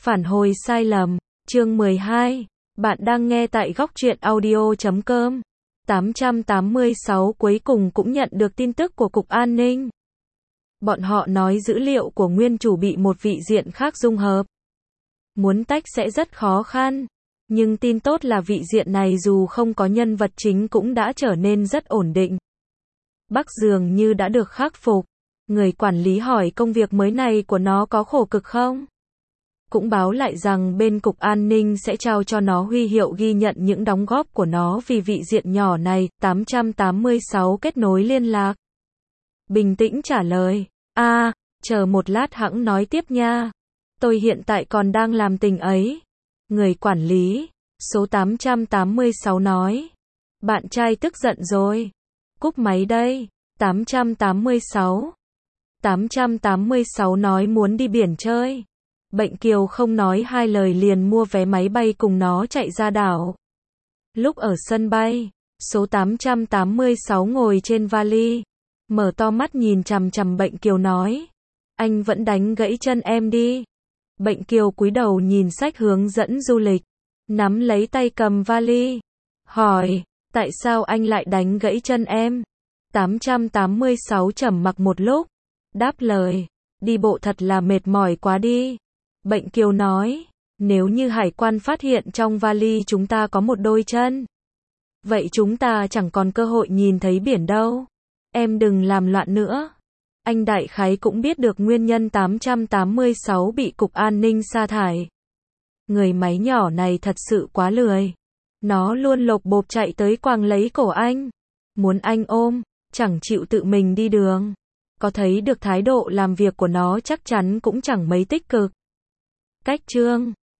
Phản hồi sai lầm, chương 12. Bạn đang nghe tại góc truyện audio.com. 886 cuối cùng cũng nhận được tin tức của Cục An ninh. Bọn họ nói dữ liệu của nguyên chủ bị một vị diện khác dung hợp. Muốn tách sẽ rất khó khăn. Nhưng tin tốt là vị diện này dù không có nhân vật chính cũng đã trở nên rất ổn định. Bắc dường như đã được khắc phục. Người quản lý hỏi công việc mới này của nó có khổ cực không? Cũng báo lại rằng bên Cục An ninh sẽ trao cho nó huy hiệu ghi nhận những đóng góp của nó vì vị diện nhỏ này. 886 kết nối liên lạc. Bình tĩnh trả lời. Chờ một lát hẵng nói tiếp nha. Tôi hiện tại còn đang làm tình ấy. Người quản lý, số 886 nói. Bạn trai tức giận rồi. Cúp máy đây. 886. 886 nói muốn đi biển chơi. Bệnh Kiều không nói hai lời liền mua vé máy bay cùng nó chạy ra đảo. Lúc ở sân bay, số 886 ngồi trên vali, mở to mắt nhìn chằm chằm Bệnh Kiều nói. Anh vẫn đánh gãy chân em đi. Bệnh Kiều cúi đầu nhìn sách hướng dẫn du lịch, nắm lấy tay cầm vali, hỏi, tại sao anh lại đánh gãy chân em? 886 trầm mặc một lúc, đáp lời, đi bộ thật là mệt mỏi quá đi. Bệnh Kiều nói, nếu như hải quan phát hiện trong vali chúng ta có một đôi chân, vậy chúng ta chẳng còn cơ hội nhìn thấy biển đâu. Em đừng làm loạn nữa. Anh đại khái cũng biết được nguyên nhân 886 bị Cục An ninh sa thải. Người máy nhỏ này thật sự quá lười. Nó luôn lộp bộp chạy tới quàng lấy cổ anh. Muốn anh ôm, chẳng chịu tự mình đi đường. Có thấy được thái độ làm việc của nó chắc chắn cũng chẳng mấy tích cực. Cách chương